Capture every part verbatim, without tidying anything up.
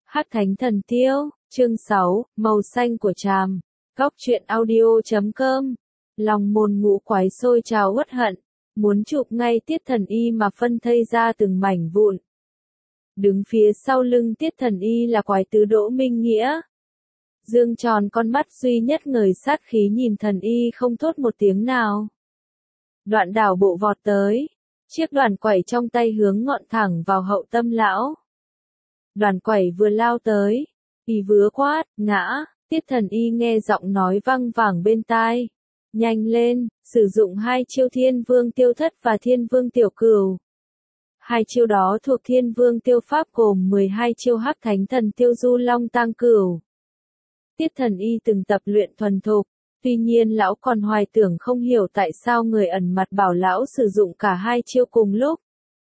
Hắc Thánh Thần Tiêu, chương sáu, màu xanh của tràm. Góc truyện audio chấm com. Lòng môn ngũ quái sôi trào uất hận, muốn chụp ngay Tiết Thần Y mà phân thây ra từng mảnh vụn. Đứng phía sau lưng Tiết Thần Y là quái tứ Đỗ Minh Nghĩa. Dương tròn con mắt duy nhất ngời sát khí nhìn Thần Y không thốt một tiếng nào. Đoạn đảo bộ vọt tới, chiếc đoàn quẩy trong tay hướng ngọn thẳng vào hậu tâm lão. Đoàn quẩy vừa lao tới, y vứa quát, ngã, Tiết Thần Y nghe giọng nói vang vẳng bên tai. Nhanh lên, sử dụng hai chiêu Thiên Vương Tiêu Thất và Thiên Vương Tiểu Cửu. Hai chiêu đó thuộc Thiên Vương Tiêu Pháp gồm mười hai chiêu Hắc Thánh Thần Tiêu Du Long Tang Cửu. Tiết Thần Y từng tập luyện thuần thục, tuy nhiên lão còn hoài tưởng không hiểu tại sao người ẩn mặt bảo lão sử dụng cả hai chiêu cùng lúc.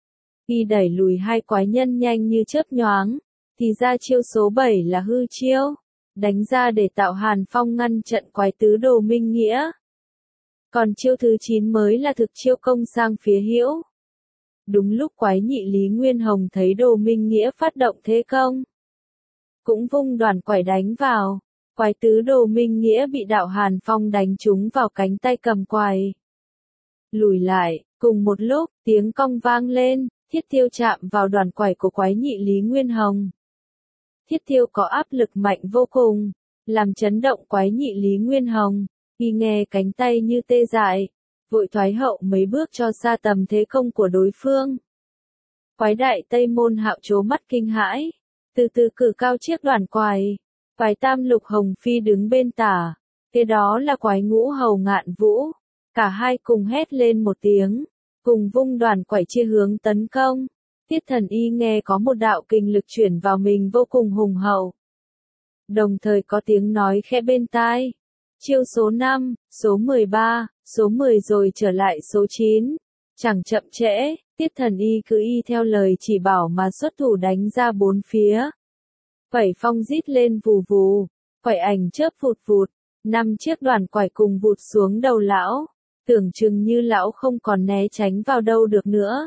Y đẩy lùi hai quái nhân nhanh như chớp nhoáng, thì ra chiêu số bảy là hư chiêu, đánh ra để tạo hàn phong ngăn trận quái tứ Đồ Minh Nghĩa. Còn chiêu thứ chín mới là thực chiêu công sang phía hữu. Đúng lúc quái nhị Lý Nguyên Hồng thấy Đồ Minh Nghĩa phát động thế công, cũng vung đoàn quẩy đánh vào, quái tứ Đồ Minh Nghĩa bị đạo hàn phong đánh trúng vào cánh tay cầm quài. Lùi lại, cùng một lúc, tiếng cong vang lên, thiết tiêu chạm vào đoàn quẩy của quái nhị Lý Nguyên Hồng. Thiết tiêu có áp lực mạnh vô cùng, làm chấn động quái nhị Lý Nguyên Hồng, y nghe cánh tay như tê dại, vội thoái hậu mấy bước cho xa tầm thế công của đối phương. Quái đại Tây Môn Hạo trố mắt kinh hãi, từ từ cử cao chiếc đoàn quài, quái tam lục hồng phi đứng bên tả, kế đó là quái ngũ hầu Ngạn Vũ, cả hai cùng hét lên một tiếng, cùng vung đoàn quẩy chia hướng tấn công. Tiết Thần Y nghe có một đạo kình lực chuyển vào mình vô cùng hùng hậu. Đồng thời có tiếng nói khẽ bên tai. Chiêu số năm, số mười ba, số mười rồi trở lại số chín. Chẳng chậm trễ, Tiết Thần Y cứ y theo lời chỉ bảo mà xuất thủ đánh ra bốn phía. Quẩy phong rít lên vù vù, quẩy ảnh chớp vụt vụt, năm chiếc đoàn quẩy cùng vụt xuống đầu lão. Tưởng chừng như lão không còn né tránh vào đâu được nữa.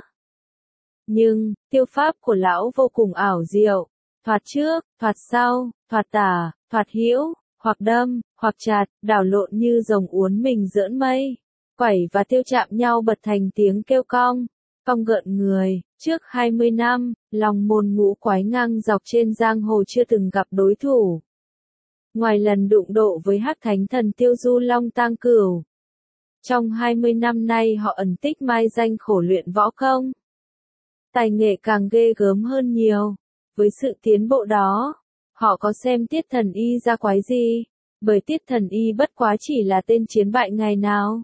Nhưng, tiêu pháp của lão vô cùng ảo diệu, thoạt trước, thoạt sau, thoạt tả, thoạt hữu, hoặc đâm, hoặc chặt, đảo lộn như rồng uốn mình giỡn mây. Quẩy và tiêu chạm nhau bật thành tiếng kêu cong, cong gợn người. Trước hai mươi năm, lòng môn ngũ quái ngang dọc trên giang hồ chưa từng gặp đối thủ. Ngoài lần đụng độ với Hắc Thánh Thần Tiêu Du Long Tang Cửu, trong hai mươi năm nay họ ẩn tích mai danh khổ luyện võ công. Tài nghệ càng ghê gớm hơn nhiều. Với sự tiến bộ đó, họ có xem Tiết Thần Y ra quái gì, bởi Tiết Thần Y bất quá chỉ là tên chiến bại ngày nào.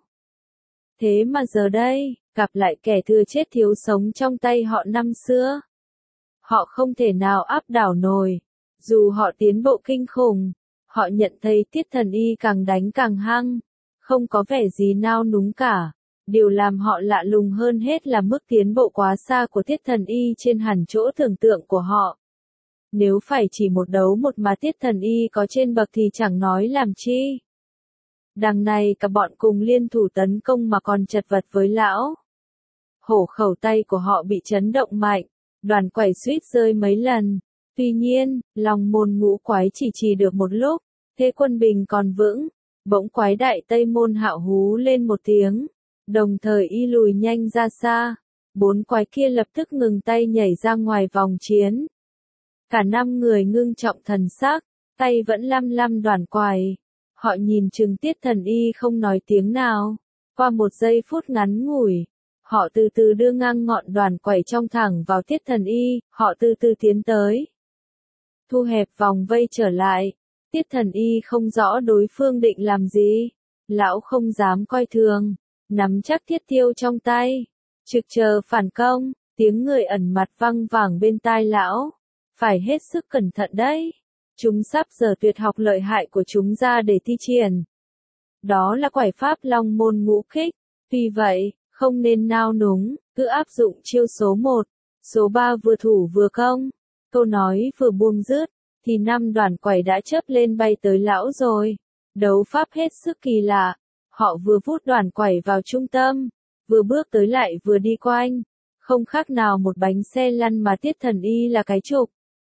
Thế mà giờ đây, gặp lại kẻ thừa chết thiếu sống trong tay họ năm xưa. Họ không thể nào áp đảo nổi, dù họ tiến bộ kinh khủng, họ nhận thấy Tiết Thần Y càng đánh càng hăng, không có vẻ gì nao núng cả. Điều làm họ lạ lùng hơn hết là mức tiến bộ quá xa của Tiết Thần Y trên hẳn chỗ tưởng tượng của họ. Nếu phải chỉ một đấu một mà Tiết Thần Y có trên bậc thì chẳng nói làm chi. Đằng này cả bọn cùng liên thủ tấn công mà còn chật vật với lão. Hổ khẩu tay của họ bị chấn động mạnh, đoàn quẩy suýt rơi mấy lần. Tuy nhiên, lòng môn ngũ quái chỉ trì được một lúc, thế quân bình còn vững. Bỗng quái đại Tây Môn Hạo hú lên một tiếng, đồng thời y lùi nhanh ra xa. Bốn quái kia lập tức ngừng tay nhảy ra ngoài vòng chiến. Cả năm người ngưng trọng thần sắc, tay vẫn lăm lăm đoàn quài. Họ nhìn chừng Tiết Thần Y không nói tiếng nào. Qua một giây phút ngắn ngủi, họ từ từ đưa ngang ngọn đoàn quẩy trong thẳng vào Tiết Thần Y, họ từ từ tiến tới. Thu hẹp vòng vây trở lại. Tiết Thần Y không rõ đối phương định làm gì. Lão không dám coi thường, nắm chắc thiết tiêu trong tay, trực chờ phản công. Tiếng người ẩn mặt văng vẳng bên tai lão. Phải hết sức cẩn thận đấy. Chúng sắp giờ tuyệt học lợi hại của chúng ra để thi triển. Đó là quải pháp long môn ngũ kích. Vì vậy, không nên nao núng, cứ áp dụng chiêu số một, số ba vừa thủ vừa công. Câu nói vừa buông dứt, thì năm đoàn quẩy đã chớp lên bay tới lão rồi. Đấu pháp hết sức kỳ lạ. Họ vừa vút đoàn quẩy vào trung tâm, vừa bước tới lại vừa đi quanh. Không khác nào một bánh xe lăn mà Tiết Thần Y là cái trục.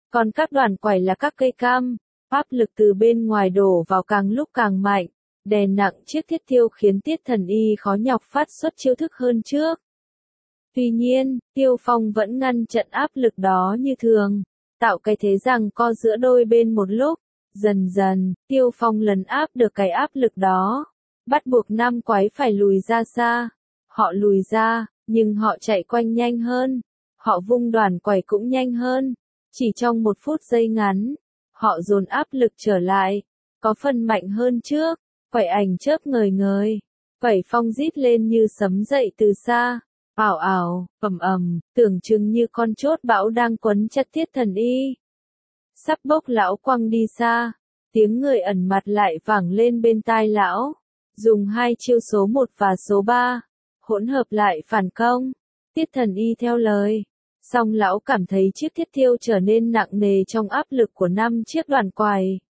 Còn các đoàn quẩy là các cây cam, áp lực từ bên ngoài đổ vào càng lúc càng mạnh, đè nặng chiếc thiết thiêu khiến Tiết Thần Y khó nhọc phát xuất chiêu thức hơn trước. Tuy nhiên, Tiêu Phong vẫn ngăn chặn áp lực đó như thường, tạo cái thế giằng co giữa đôi bên một lúc. Dần dần, Tiêu Phong lấn áp được cái áp lực đó, bắt buộc nam quái phải lùi ra xa. Họ lùi ra, nhưng họ chạy quanh nhanh hơn, họ vung đoàn quẩy cũng nhanh hơn. Chỉ trong một phút giây ngắn, họ dồn áp lực trở lại, có phần mạnh hơn trước. Quẩy ảnh chớp ngời ngời, quẩy phong rít lên như sấm dậy từ xa, ảo ảo, ầm ầm, tưởng chừng như con chốt bão đang quấn chặt Tiết Thần Y. Sắp bốc lão quăng đi xa, tiếng người ẩn mặt lại vẳng lên bên tai lão, dùng hai chiêu số một và số ba, hỗn hợp lại phản công. Tiết Thần Y theo lời, song lão cảm thấy chiếc thiết thiêu trở nên nặng nề trong áp lực của năm chiếc đoàn quẩy.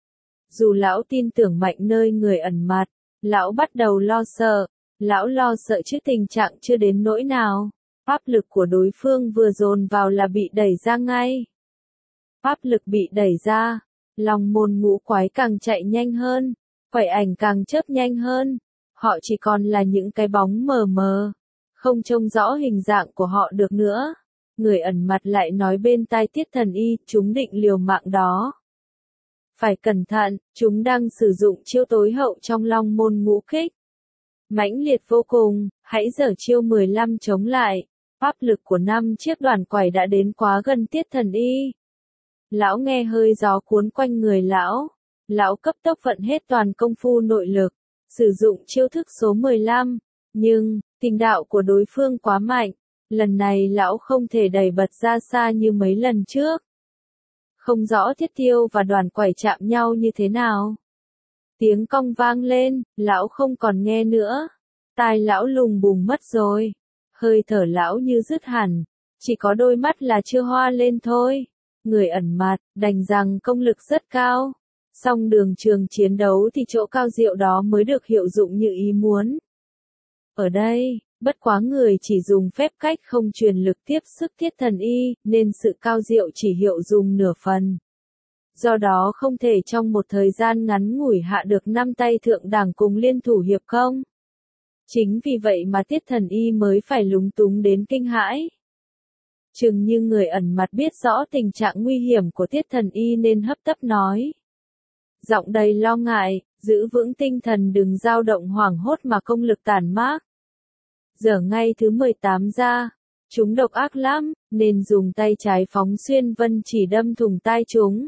Dù lão tin tưởng mạnh nơi người ẩn mặt, lão bắt đầu lo sợ. Lão lo sợ chứ tình trạng chưa đến nỗi nào. Áp lực của đối phương vừa dồn vào là bị đẩy ra ngay. Áp lực bị đẩy ra, Long Môn Ngũ Quái càng chạy nhanh hơn, quẩy ảnh càng chớp nhanh hơn. Họ chỉ còn là những cái bóng mờ mờ, không trông rõ hình dạng của họ được nữa. Người ẩn mặt lại nói bên tai Tiết Thần Y, chúng định liều mạng đó. Phải cẩn thận, chúng đang sử dụng chiêu tối hậu trong Long Môn Ngũ Kích. Mãnh liệt vô cùng, hãy giở chiêu mười lăm chống lại. Áp lực của năm chiếc đoàn quẩy đã đến quá gần Tiết Thần Y. Lão nghe hơi gió cuốn quanh người lão. Lão cấp tốc vận hết toàn công phu nội lực, sử dụng chiêu thức số mười lăm. Nhưng, tình đạo của đối phương quá mạnh. Lần này lão không thể đẩy bật ra xa như mấy lần trước. Không rõ thiết thiêu và đoàn quẩy chạm nhau như thế nào. Tiếng cong vang lên, lão không còn nghe nữa. Tai lão lùng bùng mất rồi. Hơi thở lão như dứt hẳn. Chỉ có đôi mắt là chưa hoa lên thôi. Người ẩn mặt, đành rằng công lực rất cao. Song đường trường chiến đấu thì chỗ cao diệu đó mới được hiệu dụng như ý muốn. Ở đây, bất quá người chỉ dùng phép cách không truyền lực tiếp sức Tiết Thần Y, nên sự cao diệu chỉ hiệu dùng nửa phần. Do đó không thể trong một thời gian ngắn ngủi hạ được năm tay thượng đẳng cùng liên thủ hiệp không. Chính vì vậy mà Tiết Thần Y mới phải lúng túng đến kinh hãi. Chừng như người ẩn mặt biết rõ tình trạng nguy hiểm của Tiết Thần Y nên hấp tấp nói. Giọng đầy lo ngại, giữ vững tinh thần đừng dao động hoảng hốt mà công lực tản mát. Giờ ngay thứ mười tám ra, chúng độc ác lắm, nên dùng tay trái phóng xuyên vân chỉ đâm thủng tai chúng.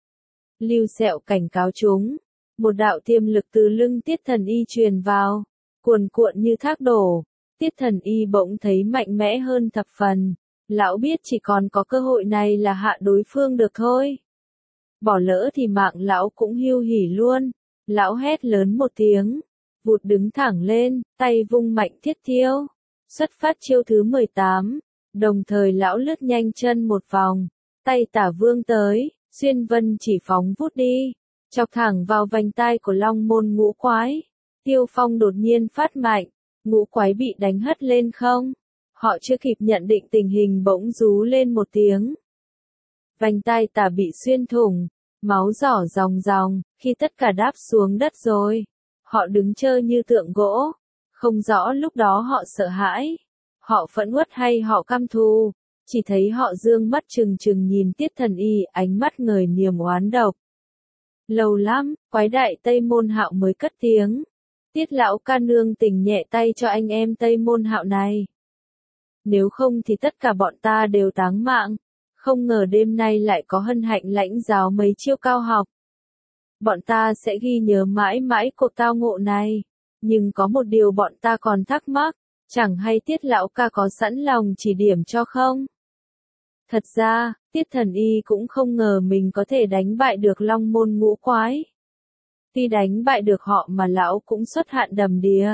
Lưu Sẹo cảnh cáo chúng, một đạo tiềm lực từ lưng Tiết Thần Y truyền vào, cuồn cuộn như thác đổ. Tiết Thần Y bỗng thấy mạnh mẽ hơn thập phần, lão biết chỉ còn có cơ hội này là hạ đối phương được thôi. Bỏ lỡ thì mạng lão cũng hiu hỉ luôn. Lão hét lớn một tiếng, vụt đứng thẳng lên, tay vung mạnh thiết thiêu, xuất phát chiêu thứ mười tám, đồng thời lão lướt nhanh chân một vòng, tay tả vương tới, xuyên vân chỉ phóng vút đi, chọc thẳng vào vành tai của Long Môn Ngũ Quái. Tiêu Phong đột nhiên phát mạnh, Ngũ Quái bị đánh hất lên không. Họ chưa kịp nhận định tình hình bỗng rú lên một tiếng. Vành tai tả bị xuyên thủng, máu rỏ ròng ròng, khi tất cả đáp xuống đất rồi. Họ đứng chơ như tượng gỗ, không rõ lúc đó họ sợ hãi, họ phẫn uất hay họ căm thù, chỉ thấy họ dương mắt trừng trừng nhìn Tiết Thần Y, ánh mắt ngời niềm oán độc. Lâu lắm, Quái đại Tây Môn Hạo mới cất tiếng. Tiết lão ca nương tình nhẹ tay cho anh em Tây Môn Hạo này. Nếu không thì tất cả bọn ta đều táng mạng. Không ngờ đêm nay lại có hân hạnh lãnh giáo mấy chiêu cao học. Bọn ta sẽ ghi nhớ mãi mãi cuộc tao ngộ này. Nhưng có một điều bọn ta còn thắc mắc, chẳng hay Tiết lão ca có sẵn lòng chỉ điểm cho không? Thật ra, Tiết Thần Y cũng không ngờ mình có thể đánh bại được Long Môn Ngũ Quái. Tuy đánh bại được họ mà lão cũng xuất hạn đầm đìa.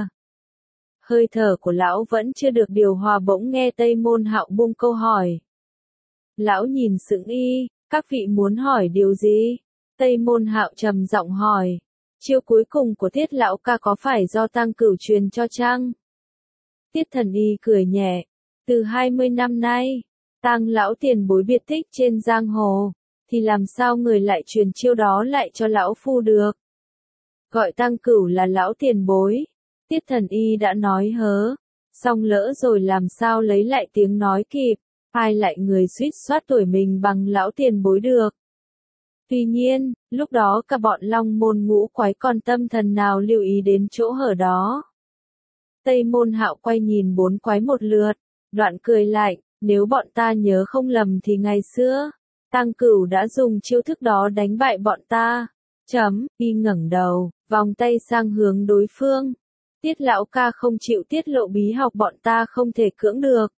Hơi thở của lão vẫn chưa được điều hòa, bỗng nghe Tây Môn Hạo buông câu hỏi. Lão nhìn sững y, các vị muốn hỏi điều gì? Tây Môn Hạo trầm giọng hỏi. Chiêu cuối cùng của Tiết lão ca có phải do Tăng Cửu truyền cho chăng? Tiết Thần Y cười nhẹ. Từ hai mươi năm nay, Tang lão tiền bối biệt tích trên giang hồ, thì làm sao người lại truyền chiêu đó lại cho lão phu được. Gọi Tăng Cửu là lão tiền bối. Tiết Thần Y đã nói hớ, xong lỡ rồi làm sao lấy lại tiếng nói kịp, ai lại người suýt soát tuổi mình bằng lão tiền bối được. Tuy nhiên, lúc đó cả bọn Long Môn ngũ quái còn tâm thần nào lưu ý đến chỗ hở đó. Tây Môn Hạo quay nhìn bốn quái một lượt, đoạn cười lạnh, nếu bọn ta nhớ không lầm thì ngày xưa, Tăng Cửu đã dùng chiêu thức đó đánh bại bọn ta. Chấm, y ngẩng đầu, vòng tay sang hướng đối phương. Tiết lão ca không chịu tiết lộ bí học bọn ta không thể cưỡng được.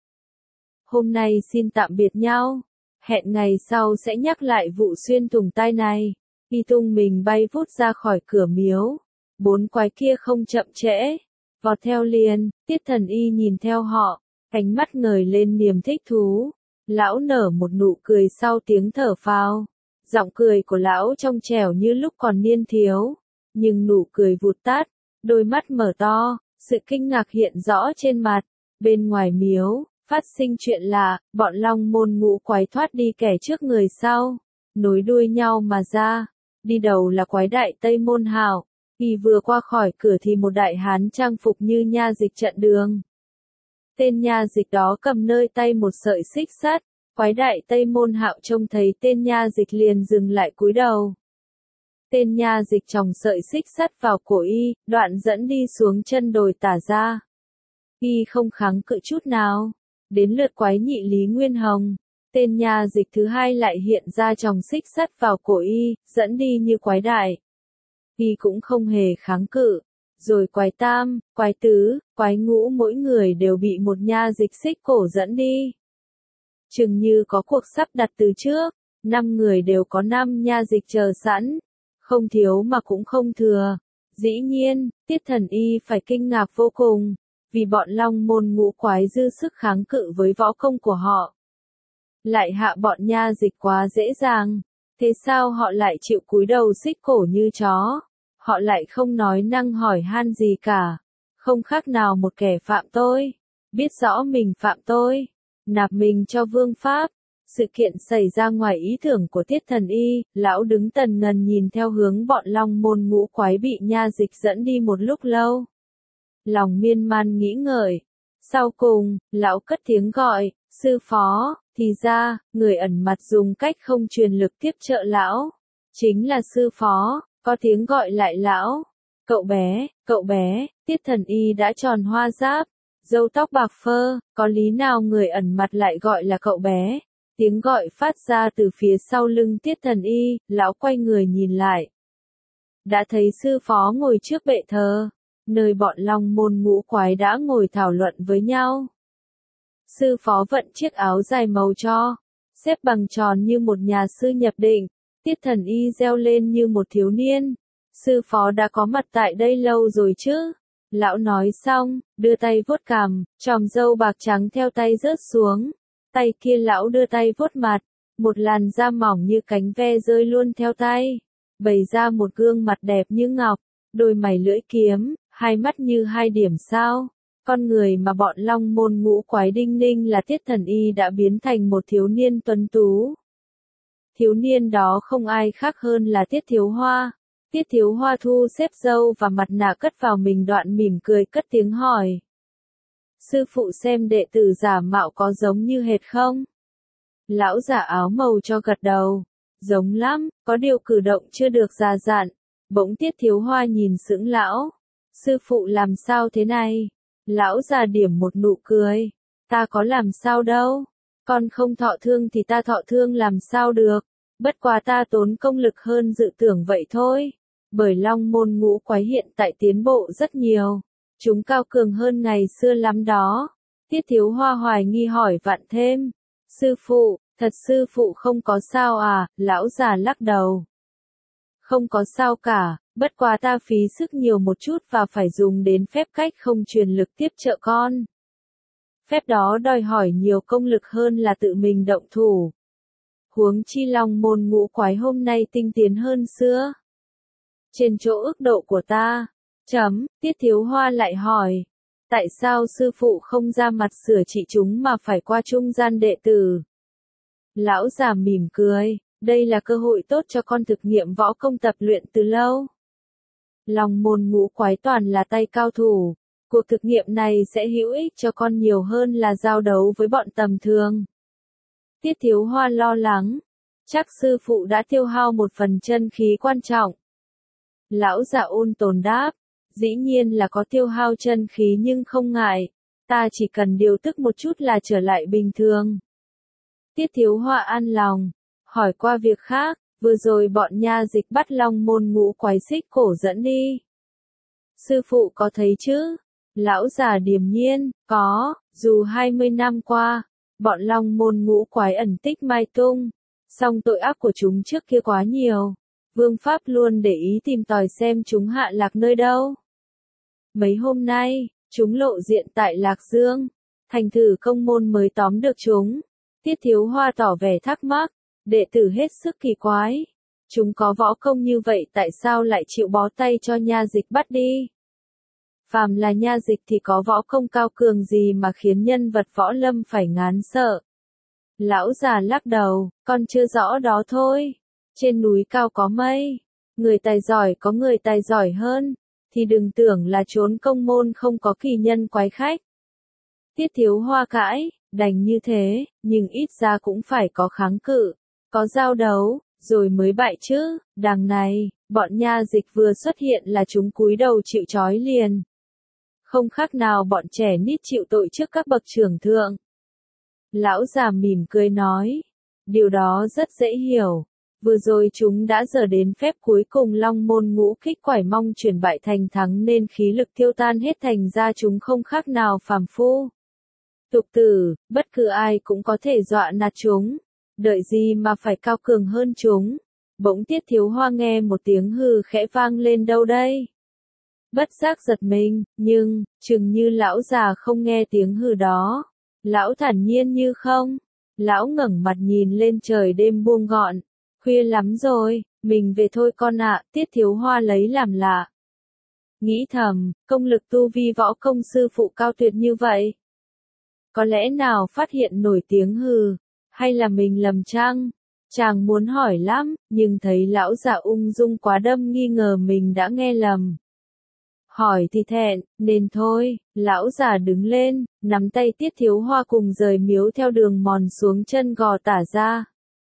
Hôm nay xin tạm biệt nhau. Hẹn ngày sau sẽ nhắc lại vụ xuyên thủng tai này. Y tung mình bay vút ra khỏi cửa miếu. Bốn quái kia không chậm trễ. Vọt theo liền, Tiết Thần Y nhìn theo họ. Ánh mắt ngời lên niềm thích thú. Lão nở một nụ cười sau tiếng thở phào. Giọng cười của lão trong trẻo như lúc còn niên thiếu. Nhưng nụ cười vụt tắt. Đôi mắt mở to, sự kinh ngạc hiện rõ trên mặt. Bên ngoài miếu, phát sinh chuyện lạ, bọn Long Môn ngũ quái thoát đi kẻ trước người sau, nối đuôi nhau mà ra. Đi đầu là quái đại Tây Môn Hạo, y vừa qua khỏi cửa thì một đại hán trang phục như nha dịch chặn đường. Tên nha dịch đó cầm nơi tay một sợi xích sắt, quái đại Tây Môn Hạo trông thấy tên nha dịch liền dừng lại cúi đầu. Tên nha dịch tròng sợi xích sắt vào cổ y, đoạn dẫn đi xuống chân đồi tả ra. Y không kháng cự chút nào. Đến lượt quái nhị Lý Nguyên Hồng, tên nha dịch thứ hai lại hiện ra tròng xích sắt vào cổ y, dẫn đi như quái đại. Y cũng không hề kháng cự. Rồi quái tam, quái tứ, quái ngũ mỗi người đều bị một nha dịch xích cổ dẫn đi. Chừng như có cuộc sắp đặt từ trước, năm người đều có năm nha dịch chờ sẵn. Không thiếu mà cũng không thừa. Dĩ nhiên, Tiết Thần Y phải kinh ngạc vô cùng, vì bọn Long Môn ngũ quái dư sức kháng cự với võ công của họ. Lại hạ bọn nha dịch quá dễ dàng, thế sao họ lại chịu cúi đầu xích cổ như chó? Họ lại không nói năng hỏi han gì cả, không khác nào một kẻ phạm tôi, biết rõ mình phạm tôi, nạp mình cho vương pháp. Sự kiện xảy ra ngoài ý tưởng của Tiết Thần Y, lão đứng tần ngần nhìn theo hướng bọn Long Môn ngũ quái bị nha dịch dẫn đi một lúc lâu. Lòng miên man nghĩ ngợi. Sau cùng, lão cất tiếng gọi, sư phó, thì ra, người ẩn mặt dùng cách không truyền lực tiếp trợ lão. Chính là sư phó, có tiếng gọi lại lão. Cậu bé, cậu bé, Tiết Thần Y đã tròn hoa giáp, râu tóc bạc phơ, có lý nào người ẩn mặt lại gọi là cậu bé? Tiếng gọi phát ra từ phía sau lưng Tiết Thần Y, lão quay người nhìn lại. Đã thấy sư phó ngồi trước bệ thờ, nơi bọn Long Môn ngũ quái đã ngồi thảo luận với nhau. Sư phó vận chiếc áo dài màu cho, xếp bằng tròn như một nhà sư nhập định. Tiết Thần Y reo lên như một thiếu niên. Sư phó đã có mặt tại đây lâu rồi chứ? Lão nói xong, đưa tay vuốt cằm, chòm râu bạc trắng theo tay rớt xuống. Tay kia lão đưa tay vuốt mặt, một làn da mỏng như cánh ve rơi luôn theo tay, bày ra một gương mặt đẹp như ngọc, đôi mày lưỡi kiếm, hai mắt như hai điểm sao. Con người mà bọn Long Môn ngũ quái đinh ninh là Tiết Thần Y đã biến thành một thiếu niên tuấn tú. Thiếu niên đó không ai khác hơn là Tiết Thiếu Hoa. Tiết Thiếu Hoa thu xếp râu và mặt nạ cất vào mình đoạn mỉm cười cất tiếng hỏi. Sư phụ xem đệ tử giả mạo có giống như hệt không? Lão giả áo màu cho gật đầu. Giống lắm, có điều cử động chưa được già dặn. Bỗng Tiết Thiếu Hoa nhìn sững lão. Sư phụ làm sao thế này? Lão già điểm một nụ cười. Ta có làm sao đâu. Con không thọ thương thì ta thọ thương làm sao được. Bất quá ta tốn công lực hơn dự tưởng vậy thôi. Bởi Long Môn ngũ quái hiện tại tiến bộ rất nhiều. Chúng cao cường hơn ngày xưa lắm đó. Tiết Thiếu Hoa hoài nghi hỏi vặn thêm. Sư phụ, thật sư phụ không có sao à? Lão già lắc đầu. Không có sao cả, bất quá ta phí sức nhiều một chút và phải dùng đến phép cách không truyền lực tiếp trợ con. Phép đó đòi hỏi nhiều công lực hơn là tự mình động thủ. Huống chi Long Môn ngũ quái hôm nay tinh tiến hơn xưa. Trên chỗ ước độ của ta. Chấm, Tiết Thiếu Hoa lại hỏi. Tại sao sư phụ không ra mặt sửa trị chúng mà phải qua trung gian đệ tử? Lão già mỉm cười. Đây là cơ hội tốt cho con thực nghiệm võ công tập luyện từ lâu. Long môn ngũ quái toàn là tay cao thủ. Cuộc thực nghiệm này sẽ hữu ích cho con nhiều hơn là giao đấu với bọn tầm thường. Tiết Thiếu Hoa lo lắng. Chắc sư phụ đã tiêu hao một phần chân khí quan trọng. Lão già ôn tồn đáp. Dĩ nhiên là có tiêu hao chân khí nhưng không ngại. Ta chỉ cần điều tức một chút là trở lại bình thường. Tiết Thiếu Hoa an lòng. Hỏi qua việc khác. Vừa rồi bọn nha dịch bắt Long môn ngũ quái xích cổ dẫn đi. Sư phụ có thấy chứ? Lão già điềm nhiên. Có. Dù hai mươi năm qua, bọn Long môn ngũ quái ẩn tích mai tung. Song tội ác của chúng trước kia quá nhiều. Vương Pháp luôn để ý tìm tòi xem chúng hạ lạc nơi đâu. Mấy hôm nay, chúng lộ diện tại Lạc Dương. Thành thử công môn mới tóm được chúng. Tiết Thiếu Hoa tỏ vẻ thắc mắc. Đệ tử hết sức kỳ quái. Chúng có võ công như vậy tại sao lại chịu bó tay cho nha dịch bắt đi? Phàm là nha dịch thì có võ công cao cường gì mà khiến nhân vật võ lâm phải ngán sợ. Lão già lắc đầu, con chưa rõ đó thôi. Trên núi cao có mây. Người tài giỏi có người tài giỏi hơn. Thì đừng tưởng là trốn công môn không có kỳ nhân quái khách. Tiết Thiếu Hoa cãi, đành như thế, nhưng ít ra cũng phải có kháng cự. Có giao đấu, rồi mới bại chứ. Đằng này, bọn nha dịch vừa xuất hiện là chúng cúi đầu chịu trói liền. Không khác nào bọn trẻ nít chịu tội trước các bậc trưởng thượng. Lão già mỉm cười nói. Điều đó rất dễ hiểu. Vừa rồi chúng đã dở đến phép cuối cùng Long môn ngũ kích quải mong chuyển bại thành thắng nên khí lực tiêu tan hết thành ra chúng không khác nào phàm phu. Tục tử, bất cứ ai cũng có thể dọa nạt chúng. Đợi gì mà phải cao cường hơn chúng. Bỗng Tiết Thiếu Hoa nghe một tiếng hừ khẽ vang lên đâu đây. Bất giác giật mình, nhưng, chừng như lão già không nghe tiếng hừ đó. Lão thản nhiên như không. Lão ngẩng mặt nhìn lên trời đêm buông gọn. Khuya lắm rồi, mình về thôi con ạ. Tiết Thiếu Hoa lấy làm lạ. Nghĩ thầm, công lực tu vi võ công sư phụ cao tuyệt như vậy. Có lẽ nào phát hiện nổi tiếng hừ, hay là mình lầm chăng? Chàng muốn hỏi lắm, nhưng thấy lão già ung dung quá đâm nghi ngờ mình đã nghe lầm. Hỏi thì thẹn, nên thôi, lão già đứng lên, nắm tay Tiết Thiếu Hoa cùng rời miếu theo đường mòn xuống chân gò tả ra.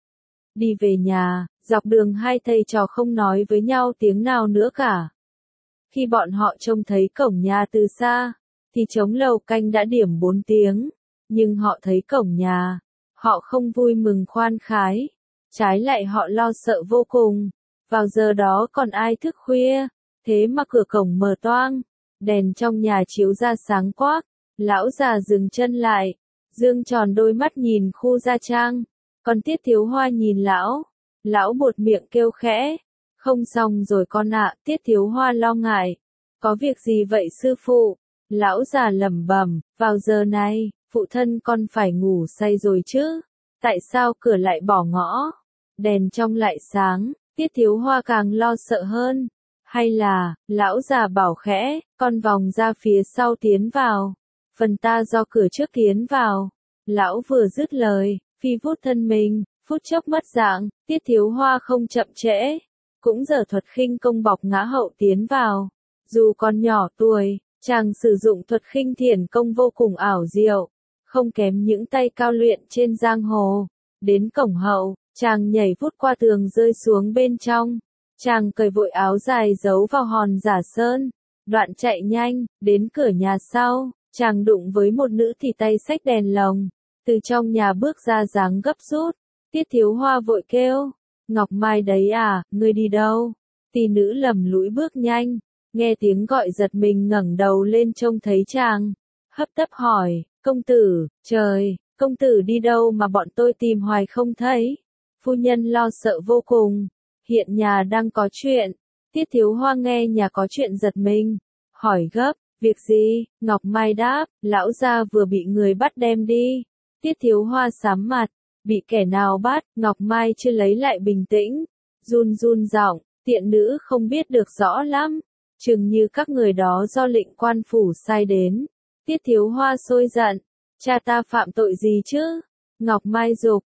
Đi về nhà, dọc đường hai thầy trò không nói với nhau tiếng nào nữa cả. Khi bọn họ trông thấy cổng nhà từ xa, thì trống lầu canh đã điểm bốn tiếng, nhưng họ thấy cổng nhà, họ không vui mừng khoan khái, trái lại họ lo sợ vô cùng. Vào giờ đó còn ai thức khuya, thế mà cửa cổng mở toang, đèn trong nhà chiếu ra sáng quắc, lão già dừng chân lại, dương tròn đôi mắt nhìn khu gia trang, còn Tiết Thiếu Hoa nhìn lão, lão buột miệng kêu khẽ, không xong rồi con ạ. Tiết Thiếu Hoa lo ngại, có việc gì vậy sư phụ? Lão già lẩm bẩm, vào giờ này, phụ thân con phải ngủ say rồi chứ, tại sao cửa lại bỏ ngõ, đèn trong lại sáng. Tiết Thiếu Hoa càng lo sợ hơn. Hay là, lão già bảo khẽ, con vòng ra phía sau tiến vào. Phần ta do cửa trước tiến vào. Lão vừa dứt lời, phi vút thân mình, phút chốc mất dạng. Tiết Thiếu Hoa không chậm trễ, cũng giở thuật khinh công bọc ngã hậu tiến vào. Dù còn nhỏ tuổi, chàng sử dụng thuật khinh thiền công vô cùng ảo diệu, không kém những tay cao luyện trên giang hồ. Đến cổng hậu, chàng nhảy vút qua tường rơi xuống bên trong. Chàng cởi vội áo dài giấu vào hòn giả sơn, đoạn chạy nhanh, đến cửa nhà sau, chàng đụng với một nữ thì tay xách đèn lồng, từ trong nhà bước ra dáng gấp rút. Tiết Thiếu Hoa vội kêu, Ngọc Mai đấy à, ngươi đi đâu? Tỷ nữ lầm lũi bước nhanh, nghe tiếng gọi giật mình ngẩng đầu lên trông thấy chàng, hấp tấp hỏi, công tử, trời, công tử đi đâu mà bọn tôi tìm hoài không thấy? Phu nhân lo sợ vô cùng. Hiện nhà đang có chuyện. Tiết Thiếu Hoa nghe nhà có chuyện giật mình, hỏi gấp, việc gì? Ngọc Mai đáp, lão gia vừa bị người bắt đem đi. Tiết Thiếu Hoa sám mặt, bị kẻ nào bắt? Ngọc Mai chưa lấy lại bình tĩnh, run run giọng, tiện nữ không biết được rõ lắm, chừng như các người đó do lệnh quan phủ sai đến. Tiết Thiếu Hoa sôi giận, cha ta phạm tội gì chứ? Ngọc Mai dục,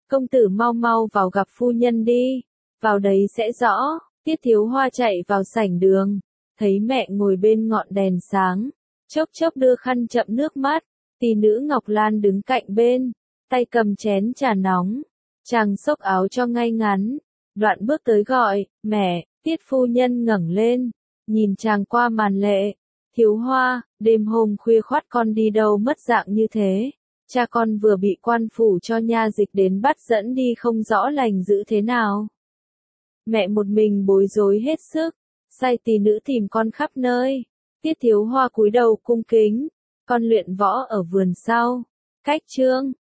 công tử mau mau vào gặp phu nhân đi, vào đấy sẽ rõ. Tiết Thiếu Hoa chạy vào sảnh đường, thấy mẹ ngồi bên ngọn đèn sáng, chốc chốc đưa khăn chậm nước mắt, tỷ nữ Ngọc Lan đứng cạnh bên, tay cầm chén trà nóng, chàng xốc áo cho ngay ngắn, đoạn bước tới gọi, mẹ. Tiết phu nhân ngẩng lên, nhìn chàng qua màn lệ, Thiếu Hoa, đêm hôm khuya khoắt con đi đâu mất dạng như thế, cha con vừa bị quan phủ cho nha dịch đến bắt dẫn đi không rõ lành dữ thế nào. Mẹ một mình bối rối hết sức, sai tỷ nữ tìm con khắp nơi. Tiết Thiếu Hoa cúi đầu cung kính, con luyện võ ở vườn sau, cách Trương